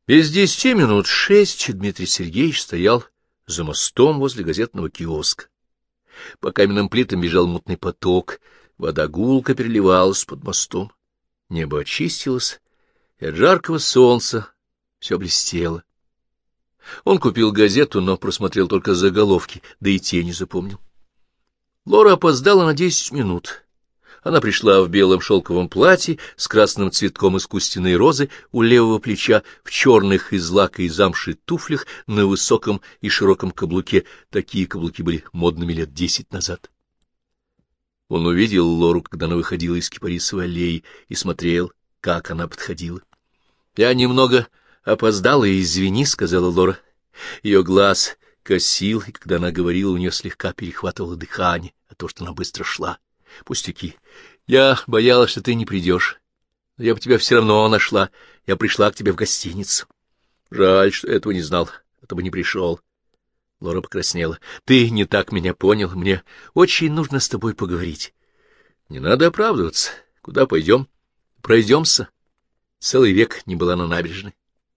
Без 6 Дмитрий Сергеевич стоял за мостом возле газетного киоска. По каменным плитам бежал мутный поток, вода гулко переливалась под мостом. Небо очистилось, и от жаркого солнца все блестело. Он купил газету, но просмотрел только заголовки, да и те не запомнил. Лора опоздала на 10 минут. Она пришла в белом шелковом платье с красным цветком искусственной розы у левого плеча, в черных из лака и замши туфлях на высоком и широком каблуке. Такие каблуки были модными лет 10 назад. Он увидел Лору, когда она выходила из Кипарисовой аллеи, и смотрел, как она подходила. — Я немного опоздала, извини, — сказала Лора. Ее глаз косил, и когда она говорила, у нее слегка перехватывало дыхание от того, что она быстро шла. — Пустяки. Я боялась, что ты не придешь. Но я бы тебя все равно нашла. Я пришла к тебе в гостиницу. Жаль, что этого не знал, а то бы не пришел. Лора покраснела. — Ты не так меня понял. Мне очень нужно с тобой поговорить. — Не надо оправдываться. Куда пойдем? — Пройдемся. Целый век не была на набережной.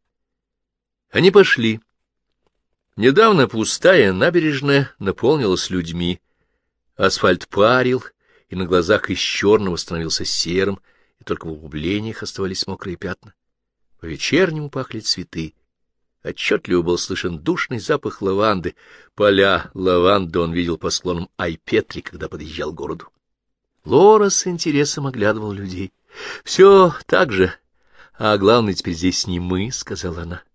Они пошли. Недавно пустая набережная наполнилась людьми. Асфальт парил, и на глазах из черного становился серым, и только в углублениях оставались мокрые пятна. По-вечернему пахли цветы. Отчетливо был слышен душный запах лаванды. Поля лаванды он видел по склонам Айпетри, когда подъезжал к городу. Лора с интересом оглядывал людей. — Все так же, а главное, теперь здесь не мы, — сказала она.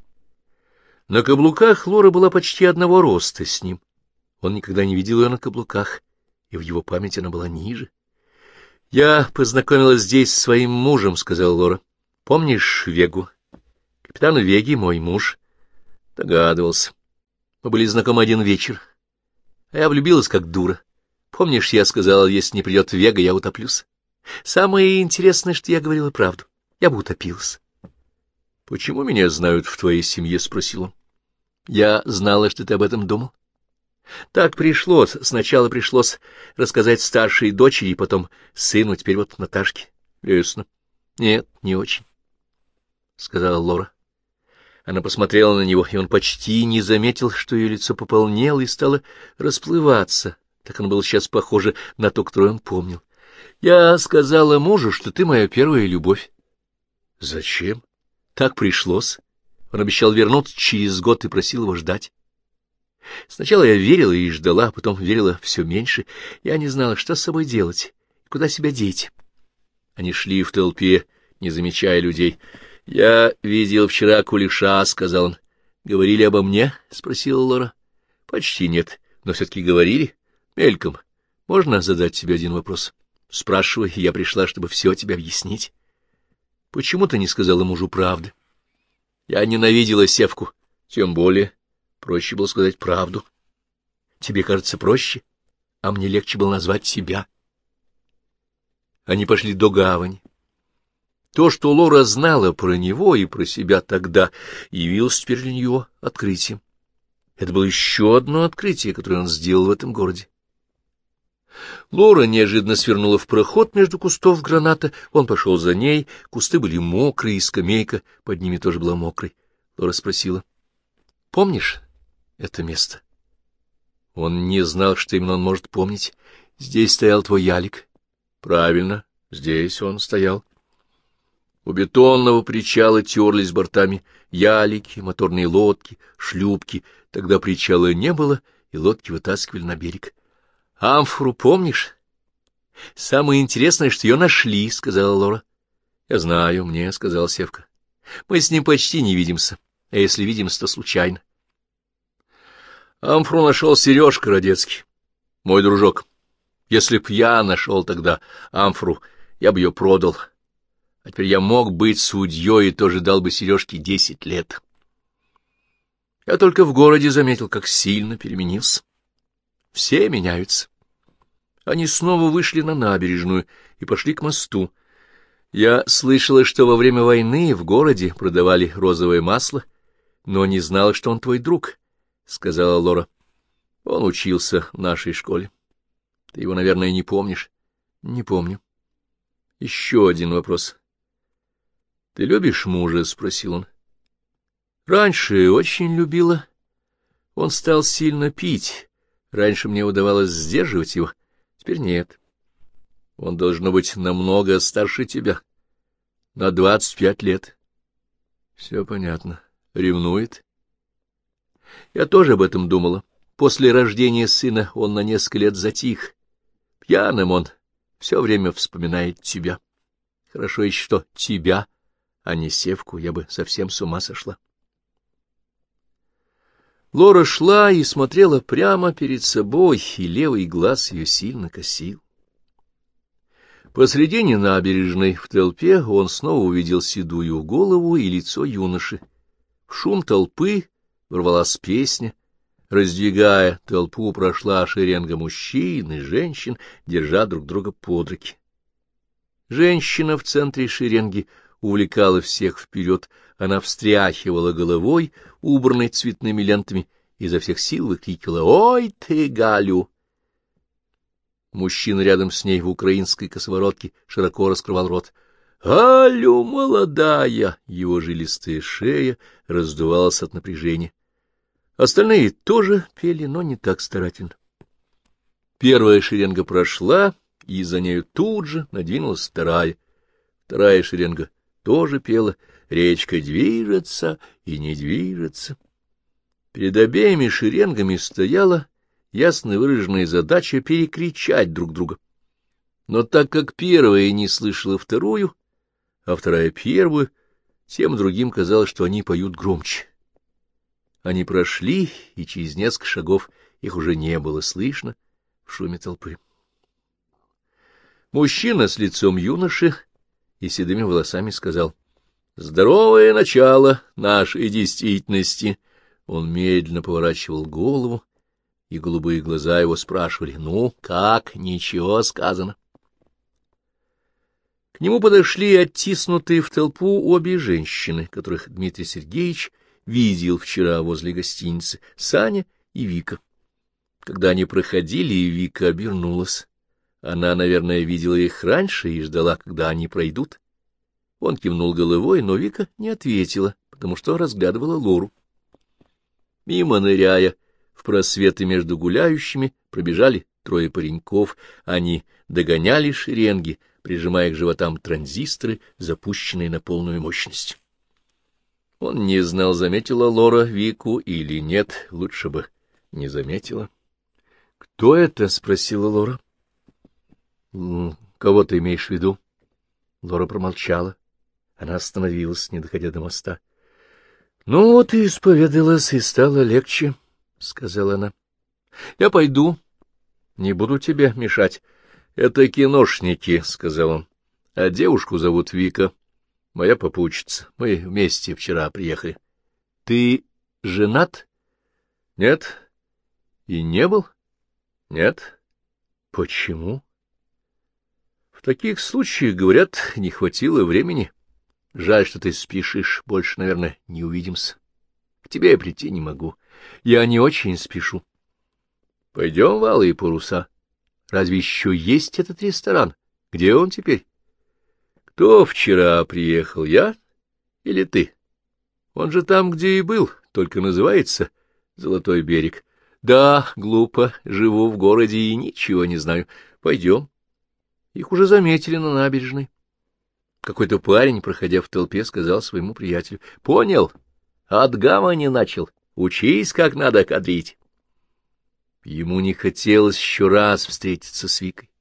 На каблуках Лора была почти одного роста с ним. Он никогда не видел ее на каблуках, и в его памяти она была ниже. — Я познакомилась здесь с своим мужем, — сказала Лора. — Помнишь Вегу? Капитан Веги — мой муж. Догадывался. Мы были знакомы один вечер. А я влюбилась как дура. Помнишь, я сказала, если не придет Вега, я утоплюсь? Самое интересное, что я говорила правду. Я бы утопилась. — Почему меня знают в твоей семье? — спросил он. — Я знала, что ты об этом думал. Так пришлось. Сначала пришлось рассказать старшей дочери, потом сыну, теперь вот Наташке. — Ясно. — Нет, не очень, — сказала Лора. Она посмотрела на него, и он почти не заметил, что ее лицо пополнело и стало расплываться. Так оно было сейчас похоже на то, которое он помнил. — Я сказала мужу, что ты моя первая любовь. — Зачем? — Так пришлось. Он обещал вернуться через год и просил его ждать. Сначала я верила и ждала, а потом верила все меньше. Я не знала, что с собой делать, куда себя деть. Они шли в толпе, не замечая людей. — Я видел вчера Кулеша, — сказал он. — Говорили обо мне? — спросила Лора. — Почти нет, но все-таки говорили. Мельком. Можно задать тебе один вопрос? — Спрашивай, я пришла, чтобы все тебе объяснить. — Почему ты не сказала мужу правды? — Я ненавидела Севку, тем более. Проще было сказать правду. Тебе кажется проще, а мне легче было назвать себя. Они пошли до гавани. То, что Лора знала про него и про себя тогда, явилось теперь для нее открытием. Это было еще одно открытие, которое он сделал в этом городе. Лора неожиданно свернула в проход между кустов граната, он пошел за ней, кусты были мокрые, и скамейка под ними тоже была мокрой. Лора спросила: — Помнишь это место? Он не знал, что именно он может помнить. Здесь стоял твой ялик. Правильно, здесь он стоял. У бетонного причала терлись бортами ялики, моторные лодки, шлюпки. Тогда причала не было, и лодки вытаскивали на берег. — Амфору помнишь? — Самое интересное, что ее нашли, — сказала Лора. — Я знаю, мне, — сказал Севка. — Мы с ним почти не видимся, а если видимся, то случайно. Амфору нашел Сережка Радецкий, мой дружок. Если б я нашел тогда амфору, я бы ее продал. А теперь я мог быть судьей и тоже дал бы Сережке 10 лет. Я только в городе заметил, как сильно переменился. Все меняются. Они снова вышли на набережную и пошли к мосту. Я слышала, что во время войны в городе продавали розовое масло, но не знала, что он твой друг, — сказала Лора. Он учился в нашей школе. Ты его, наверное, не помнишь? — Не помню. — Еще один вопрос. — Ты любишь мужа? — спросил он. Раньше очень любила. Он стал сильно пить. Раньше мне удавалось сдерживать его, теперь нет. Он должно быть намного старше тебя, на 25 лет. Все понятно. Ревнует? Я тоже об этом думала. После рождения сына он на несколько лет затих. Пьяным он все время вспоминает тебя. Хорошо еще, что тебя, а не Севку, я бы совсем с ума сошла. Лора шла и смотрела прямо перед собой, и левый глаз ее сильно косил. Посредине набережной, в толпе, он снова увидел седую голову и лицо юноши. В шум толпы ворвалась песня. Раздвигая толпу, прошла шеренга мужчин и женщин, держа друг друга под руки. Женщина в центре шеренги увлекала всех вперед, она встряхивала головой, убранной цветными лентами, и изо всех сил выкрикивала: «Ой ты, Галю!». Мужчина рядом с ней в украинской косоворотке широко раскрывал рот. «Галю, молодая!» Его жилистая шея раздувалась от напряжения. Остальные тоже пели, но не так старательно. Первая шеренга прошла, и за нею тут же надвинулась вторая. Вторая шеренга тоже пела: «Речка движется и не движется». Перед обеими шеренгами стояла ясно выраженная задача перекричать друг друга. Но так как первая не слышала вторую, а вторая первую, тем другим казалось, что они поют громче. Они прошли, и через несколько шагов их уже не было слышно в шуме толпы. Мужчина с лицом юноши и седыми волосами сказал: «Здоровое начало нашей действительности». Он медленно поворачивал голову, и голубые глаза его спрашивали: «Ну, как? Ничего сказано». К нему подошли оттиснутые в толпу обе женщины, которых Дмитрий Сергеевич видел вчера возле гостиницы, Саня и Вика. Когда они проходили, Вика обернулась. Она, наверное, видела их раньше и ждала, когда они пройдут. Он кивнул головой, но Вика не ответила, потому что разглядывала Лору. Мимо, ныряя в просветы между гуляющими, пробежали трое пареньков. Они догоняли шеренги, прижимая к животам транзисторы, запущенные на полную мощность. Он не знал, заметила Лора Вику или нет, лучше бы не заметила. — Кто это? — спросила Лора. — Кого ты имеешь в виду? Лора промолчала. Она остановилась, не доходя до моста. — Ну вот и исповедалась, и стало легче, — сказала она. — Я пойду, не буду тебе мешать. — Это киношники, — сказал он. — А девушку зовут Вика. Моя попутчица. Мы вместе вчера приехали. — Ты женат? — Нет. — И не был? — Нет. — Почему? — В таких случаях, говорят, не хватило времени. Жаль, что ты спешишь. Больше, наверное, не увидимся. К тебе я прийти не могу. Я не очень спешу. — Пойдем в Алые паруса. Разве еще есть этот ресторан? Где он теперь? Кто вчера приехал, я или ты? Он же там, где и был, только называется Золотой берег. Да, глупо, живу в городе и ничего не знаю. Пойдем. Их уже заметили на набережной. Какой-то парень, проходя в толпе, сказал своему приятелю: — Понял, от гавани начал. Учись, как надо кадрить. Ему не хотелось еще раз встретиться с Викой.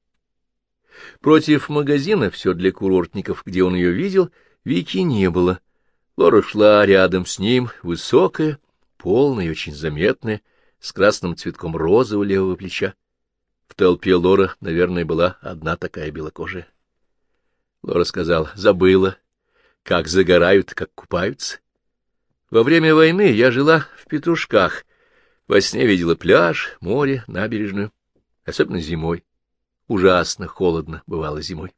Против магазина, все для курортников, где он ее видел, Вики не было. Лора шла рядом с ним, высокая, полная и очень заметная, с красным цветком розы у левого плеча. В толпе Лора, наверное, была одна такая белокожая. Лора сказала: — Забыла, как загорают, как купаются. Во время войны я жила в Петрушках. Во сне видела пляж, море, набережную, особенно зимой. Ужасно холодно бывало зимой.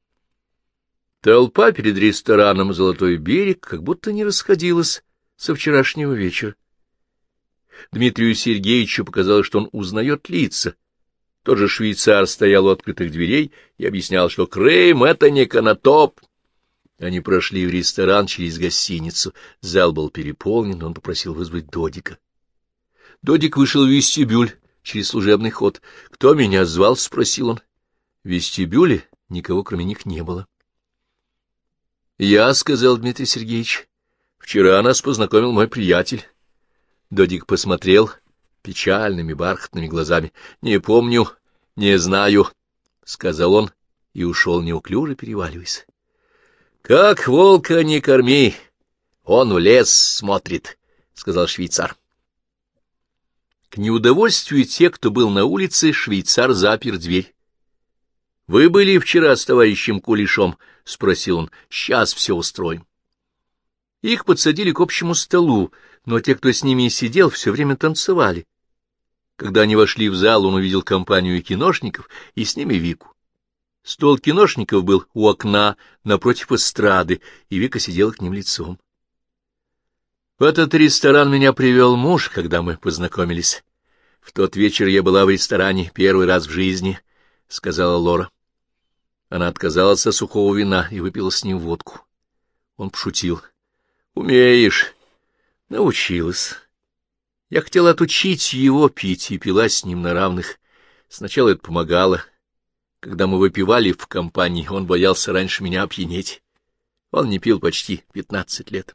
Толпа перед рестораном «Золотой берег» как будто не расходилась со вчерашнего вечера. Дмитрию Сергеевичу показалось, что он узнает лица. Тот же швейцар стоял у открытых дверей и объяснял, что Крым — это не Конотоп. Они прошли в ресторан через гостиницу. Зал был переполнен, он попросил вызвать Додика. Додик вышел в вестибюль через служебный ход. — Кто меня звал? — спросил он. В вестибюле никого, кроме них, не было. — Я, — сказал Дмитрий Сергеевич, — вчера нас познакомил мой приятель. Додик посмотрел печальными бархатными глазами. — Не помню, не знаю, — сказал он и ушел неуклюже, переваливаясь. — Как волка не корми, он в лес смотрит, — сказал швейцар. К неудовольствию тех, кто был на улице, швейцар запер дверь. — Вы были вчера с товарищем Кулешом? — спросил он. — Сейчас все устроим. Их подсадили к общему столу, но те, кто с ними сидел, все время танцевали. Когда они вошли в зал, он увидел компанию киношников и с ними Вику. Стол киношников был у окна напротив эстрады, и Вика сидела к ним лицом. В этот ресторан меня привел муж, когда мы познакомились. В тот вечер я была в ресторане первый раз в жизни, — сказала Лора. Она отказалась от сухого вина и выпила с ним водку. Он пошутил. — Умеешь. Научилась. Я хотела отучить его пить и пила с ним на равных. Сначала это помогало. Когда мы выпивали в компании, он боялся раньше меня опьянеть. Он не пил почти 15 лет.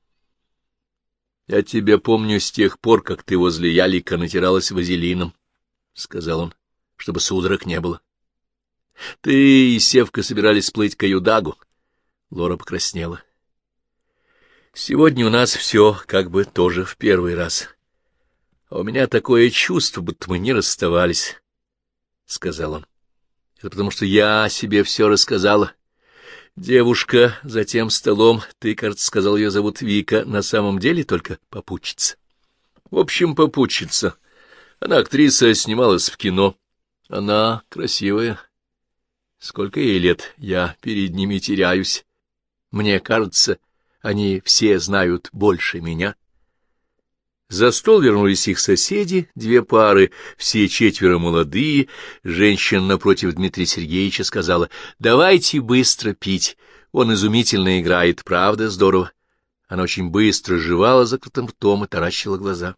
— Я тебя помню с тех пор, как ты возле ялика натиралась вазелином, — сказал он, — чтобы судорог не было. Ты и Севка собирались плыть к Аюдагу. Лора покраснела. — Сегодня у нас все как бы тоже в первый раз. А у меня такое чувство, будто мы не расставались, — сказал он. Это потому, что я себе все рассказала. Девушка за тем столом, ты, кажется, сказал, ее зовут Вика, на самом деле только попутчица. В общем, попутчица. Она актриса, снималась в кино. Она красивая. Сколько ей лет, я перед ними теряюсь. Мне кажется, они все знают больше меня. За стол вернулись их соседи, две пары, все четверо молодые. Женщина напротив Дмитрия Сергеевича сказала: «Давайте быстро пить. Он изумительно играет, правда, здорово». Она очень быстро жевала закрытым ртом и таращила глаза.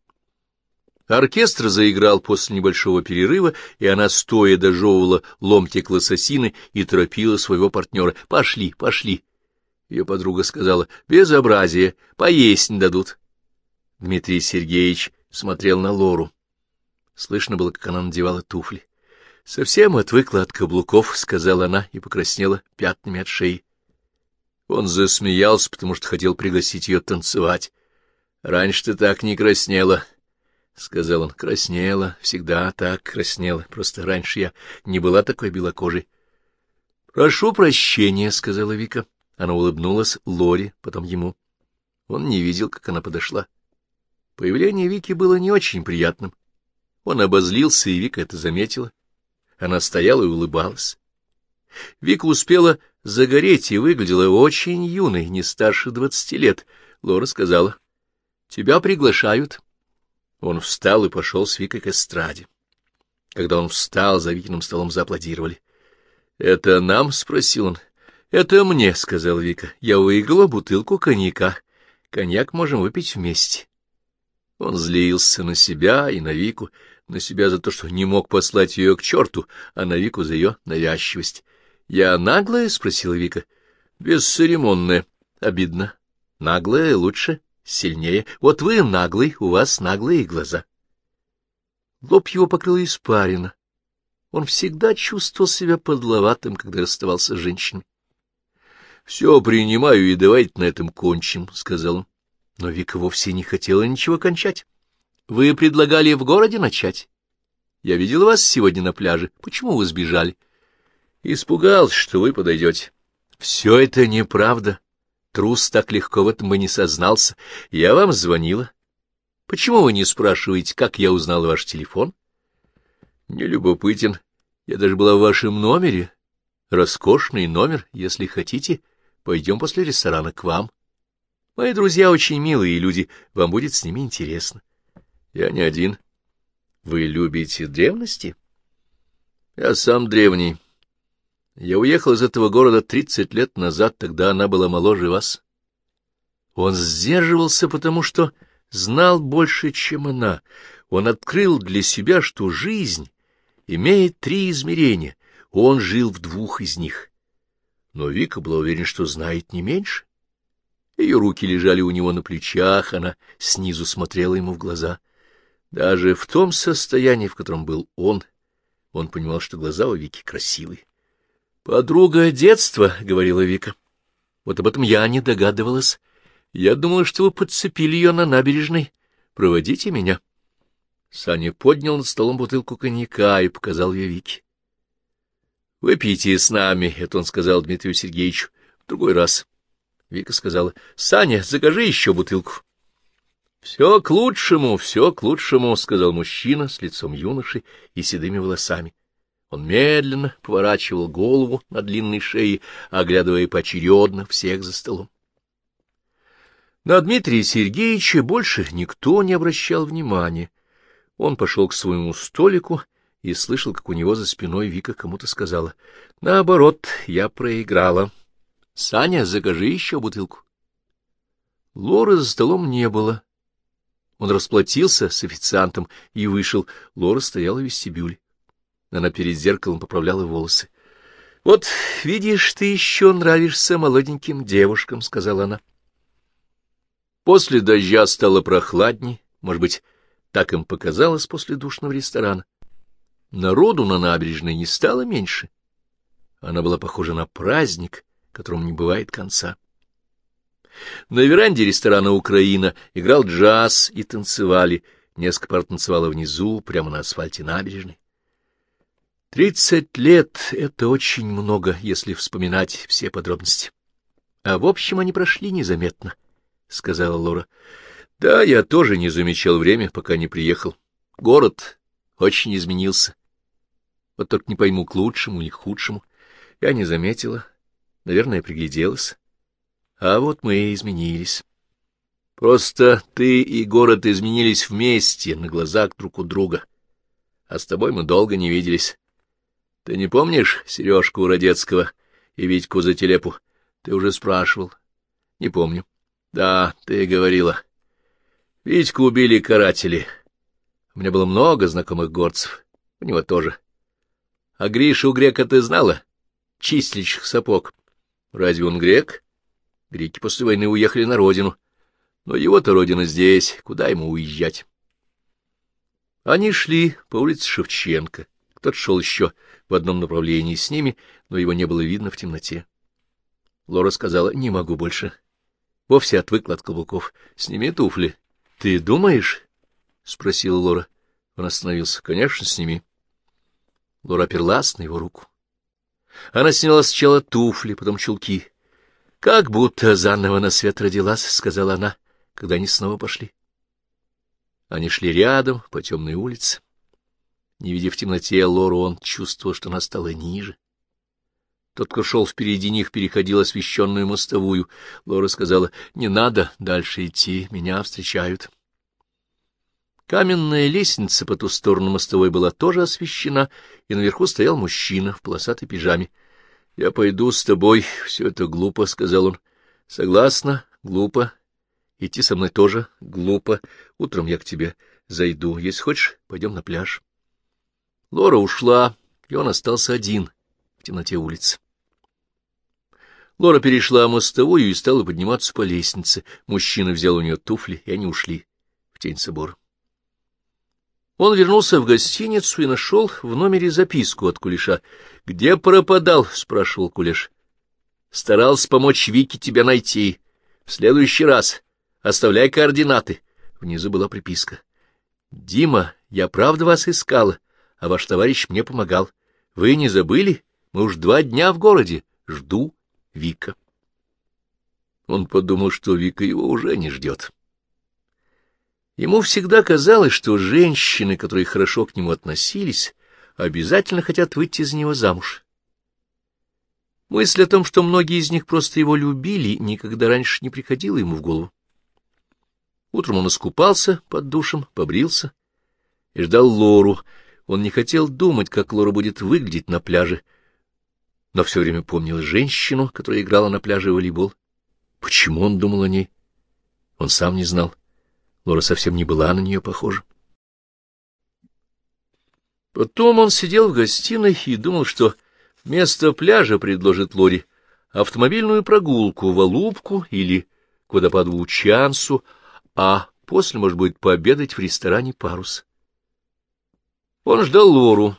Оркестр заиграл после небольшого перерыва, и она стоя дожевывала ломтик лососины и торопила своего партнера. «Пошли, пошли». Ее подруга сказала: «Безобразие, поесть не дадут». Дмитрий Сергеевич смотрел на Лору. Слышно было, как она надевала туфли. — Совсем отвыкла от каблуков, — сказала она и покраснела пятнами от шеи. Он засмеялся, потому что хотел пригласить ее танцевать. — Раньше ты так не краснела, — сказал он. — Краснела, всегда так краснела, просто раньше я не была такой белокожей. — Прошу прощения, — сказала Вика. Она улыбнулась Лоре, потом ему. Он не видел, как она подошла. Появление Вики было не очень приятным. Он обозлился, и Вика это заметила. Она стояла и улыбалась. Вика успела загореть и выглядела очень юной, не старше 20 лет. Лора сказала: «Тебя приглашают». Он встал и пошел с Викой к эстраде. Когда он встал, за Викиным столом зааплодировали. «Это нам?» — спросил он. «Это мне», — сказала Вика. «Я выиграла бутылку коньяка. Коньяк можем выпить вместе». Он злился на себя и на Вику, на себя за то, что не мог послать ее к черту, а на Вику за ее навязчивость. — Я наглая? — спросила Вика. — Бесцеремонная. Обидно. Наглая лучше, сильнее. Вот вы наглый, у вас наглые глаза. Лоб его покрыл испарина. Он всегда чувствовал себя подловатым, когда расставался с женщиной. — Все принимаю, и давайте на этом кончим, — сказал он. Но Вика вовсе не хотела ничего кончать. — Вы предлагали в городе начать? Я видела вас сегодня на пляже. Почему вы сбежали? — Испугался, что вы подойдете. — Все это неправда. Трус так легко в этом бы не сознался. Я вам звонила. Почему вы не спрашиваете, как я узнала ваш телефон? — Не любопытен. Я даже была в вашем номере. Роскошный номер. Если хотите, пойдем после ресторана к вам. Мои друзья очень милые люди, вам будет с ними интересно. Я не один. Вы любите древности? Я сам древний. Я уехал из этого города 30 лет назад, тогда она была моложе вас. Он сдерживался, потому что знал больше, чем она. Он открыл для себя, что жизнь имеет 3 измерения, он жил в 2 из них. Но Вика была уверена, что знает не меньше. Ее руки лежали у него на плечах, она снизу смотрела ему в глаза. Даже в том состоянии, в котором был он понимал, что глаза у Вики красивые. «Подруга детства», — говорила Вика. «Вот об этом я не догадывалась. Я думала, что вы подцепили ее на набережной. Проводите меня». Саня поднял над столом бутылку коньяка и показал ее Вике. «Выпейте с нами», — это он сказал Дмитрию Сергеевичу, — «в другой раз». Вика сказала: «Саня, закажи еще бутылку». Все к лучшему, — сказал мужчина с лицом юноши и седыми волосами. Он медленно поворачивал голову на длинной шее, оглядывая поочередно всех за столом. На Дмитрия Сергеевича больше никто не обращал внимания. Он пошел к своему столику и слышал, как у него за спиной Вика кому-то сказала: «Наоборот, я проиграла. Саня, закажи еще бутылку». Лоры за столом не было. Он расплатился с официантом и вышел. Лора стояла в вестибюле. Она перед зеркалом поправляла волосы. — Вот, видишь, ты еще нравишься молоденьким девушкам, — сказала она. После дождя стало прохладней, может быть, так им показалось после душного ресторана. Народу на набережной не стало меньше. Она была похожа на праздник, которому не бывает конца. На веранде ресторана «Украина» играл джаз и танцевали. Несколько пар танцевало внизу, прямо на асфальте набережной. 30 лет — это очень много, если вспоминать все подробности. А в общем, они прошли незаметно, — сказала Лора. — Да, я тоже не замечал время, пока не приехал. Город очень изменился. Вот только не пойму, к лучшему или к худшему. Я не заметила, наверное, пригляделась. А вот мы и изменились. Просто ты и город изменились вместе, на глазах друг у друга. А с тобой мы долго не виделись. Ты не помнишь Сережку Радецкого и Витьку Зателепу? Ты уже спрашивал. Не помню. Да, ты говорила. Витьку убили каратели. У меня было много знакомых горцев. У него тоже. А Гришу Грека ты знала? Чистильщик сапог. Разве он грек? Греки после войны уехали на родину. Но его-то родина здесь. Куда ему уезжать? Они шли по улице Шевченко. Кто-то шел еще в одном направлении с ними, но его не было видно в темноте. Лора сказала: — Не могу больше. Вовсе отвыкла от каблуков. Сними туфли. — Ты думаешь? — спросила Лора. Он остановился. — Конечно, сними. Лора оперлась на его руку. Она сняла сначала туфли, потом чулки. — Как будто заново на свет родилась, — сказала она, когда они снова пошли. Они шли рядом по темной улице. Не видя в темноте Лору, он чувствовал, что она стала ниже. Тот, кто шел впереди них, переходил освещенную мостовую. Лора сказала: — Не надо дальше идти, меня встречают. Каменная лестница по ту сторону мостовой была тоже освещена, и наверху стоял мужчина в полосатой пижаме. — Я пойду с тобой, все это глупо, — сказал он. — Согласна, глупо. Идти со мной тоже глупо. Утром я к тебе зайду. Если хочешь, пойдем на пляж. Лора ушла, и он остался один в темноте улицы. Лора перешла мостовую и стала подниматься по лестнице. Мужчина взял у нее туфли, и они ушли в тень собора. Он вернулся в гостиницу и нашел в номере записку от Кулеша. — Где пропадал? — спрашивал Кулеш. — Старался помочь Вике тебя найти. В следующий раз оставляй координаты. Внизу была приписка. — Дима, я правда вас искала, а ваш товарищ мне помогал. Вы не забыли? Мы уж 2 дня в городе. Жду. Вика. Он подумал, что Вика его уже не ждет. Ему всегда казалось, что женщины, которые хорошо к нему относились, обязательно хотят выйти за него замуж. Мысль о том, что многие из них просто его любили, никогда раньше не приходила ему в голову. Утром он искупался под душем, побрился и ждал Лору. Он не хотел думать, как Лора будет выглядеть на пляже. но все время помнил женщину, которая играла на пляже в волейбол. Почему он думал о ней? Он сам не знал. Лора совсем не была на нее похожа. Потом он сидел в гостиной и думал, что вместо пляжа предложит Лоре автомобильную прогулку в Алупку или к водопаду Учансу, а после, может быть, пообедать в ресторане «Парус». Он ждал Лору,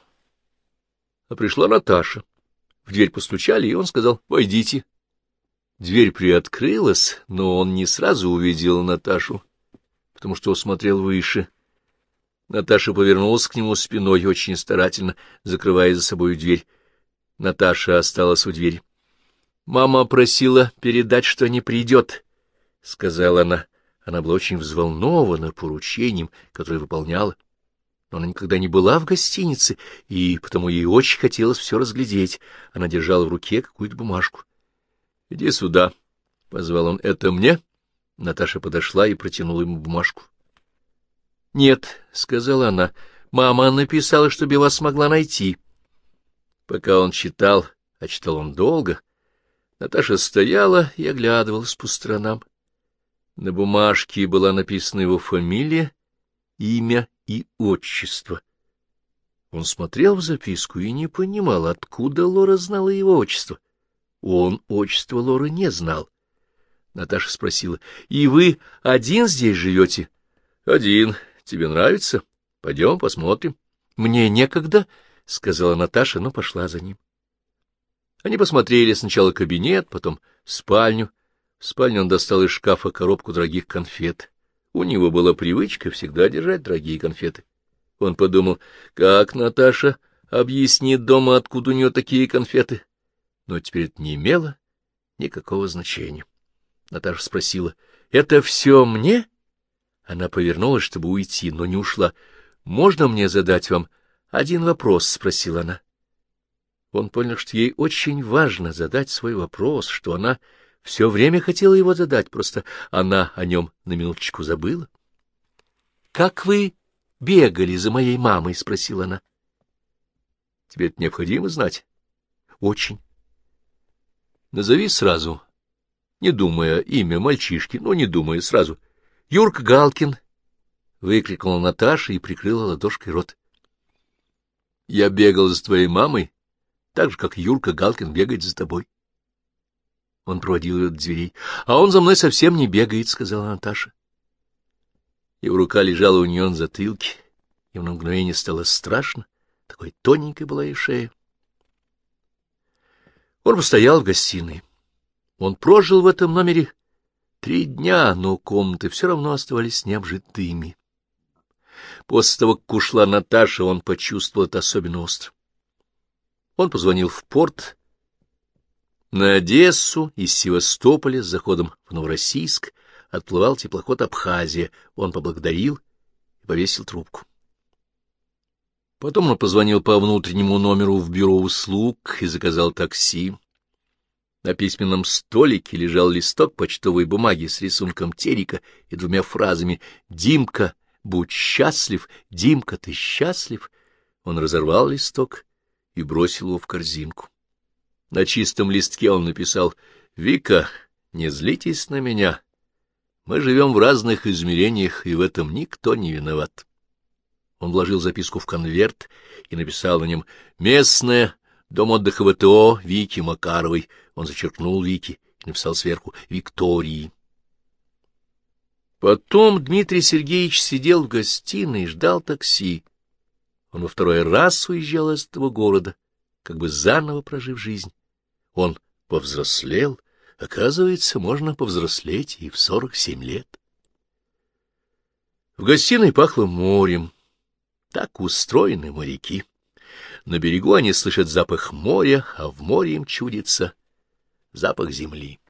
а пришла Наташа. В дверь постучали, и он сказал: «Войдите». Дверь приоткрылась, но он не сразу увидел Наташу, потому что смотрел выше. Наташа повернулась к нему спиной, очень старательно, закрывая за собой дверь. Наташа осталась у двери. — Мама просила передать, что не придет, — сказала она. Она была очень взволнована поручением, которое выполняла. Но она никогда не была в гостинице, и потому ей очень хотелось все разглядеть. Она держала в руке какую-то бумажку. — Иди сюда, — позвал он. — Это мне? Наташа подошла и протянула ему бумажку. — Нет, — сказала она, — мама написала, чтобы я вас смогла найти. Пока он читал, а читал он долго, Наташа стояла и оглядывалась по сторонам. На бумажке была написана его фамилия, имя и отчество. Он смотрел в записку и не понимал, откуда Лора знала его отчество. Он отчество Лоры не знал. Наташа спросила: — И вы один здесь живете? — Один. Тебе нравится? Пойдем посмотрим. — Мне некогда, — сказала Наташа, но пошла за ним. Они посмотрели сначала кабинет, потом спальню. В спальне он достал из шкафа коробку дорогих конфет. У него была привычка всегда держать дорогие конфеты. Он подумал, как Наташа объяснит дома, откуда у нее такие конфеты. Но теперь это не имело никакого значения. Наташа спросила: — Это все мне? Она повернулась, чтобы уйти, но не ушла. — Можно мне задать вам один вопрос? — спросила она. Он понял, что ей очень важно задать свой вопрос, что она все время хотела его задать, просто она о нем на минуточку забыла. — Как вы бегали за моей мамой? — спросила она. — Тебе это необходимо знать? — Очень. — Назови сразу, не думая, имя мальчишки, но не думая сразу. — Юрка Галкин! — выкрикнула Наташа и прикрыла ладошкой рот. — Я бегал за твоей мамой, так же, как Юрка Галкин бегает за тобой. Он проводил ее до дверей. — А он за мной совсем не бегает, — сказала Наташа. Его рука лежала у нее на затылке, и в мгновение стало страшно, такой тоненькой была и шея. Он постоял в гостиной. Он прожил в этом номере 3 дня, но комнаты все равно оставались необжитыми. После того, как ушла Наташа, он почувствовал это особенно остро. Он позвонил в порт на Одессу, из Севастополя с заходом в Новороссийск отплывал теплоход «Абхазия». Он поблагодарил и повесил трубку. Потом он позвонил по внутреннему номеру в бюро услуг и заказал такси. На письменном столике лежал листок почтовой бумаги с рисунком терека и 2 фразами: «Димка, будь счастлив! Димка, ты счастлив?» Он разорвал листок и бросил его в корзинку. На чистом листке он написал: «Вика, не злитесь на меня. Мы живем в разных измерениях, и в этом никто не виноват». Он вложил записку в конверт и написал на нем: «Местное, дом отдыха ВТО Вики Макаровой». Он зачеркнул Вики и написал сверху: «Виктории». Потом Дмитрий Сергеевич сидел в гостиной и ждал такси. Он во 2-й раз уезжал из этого города, как бы заново прожив жизнь. Он повзрослел. Оказывается, можно повзрослеть и в 47 лет. В гостиной пахло морем. Так устроены моряки. На берегу они слышат запах моря, а в море им чудится запах земли.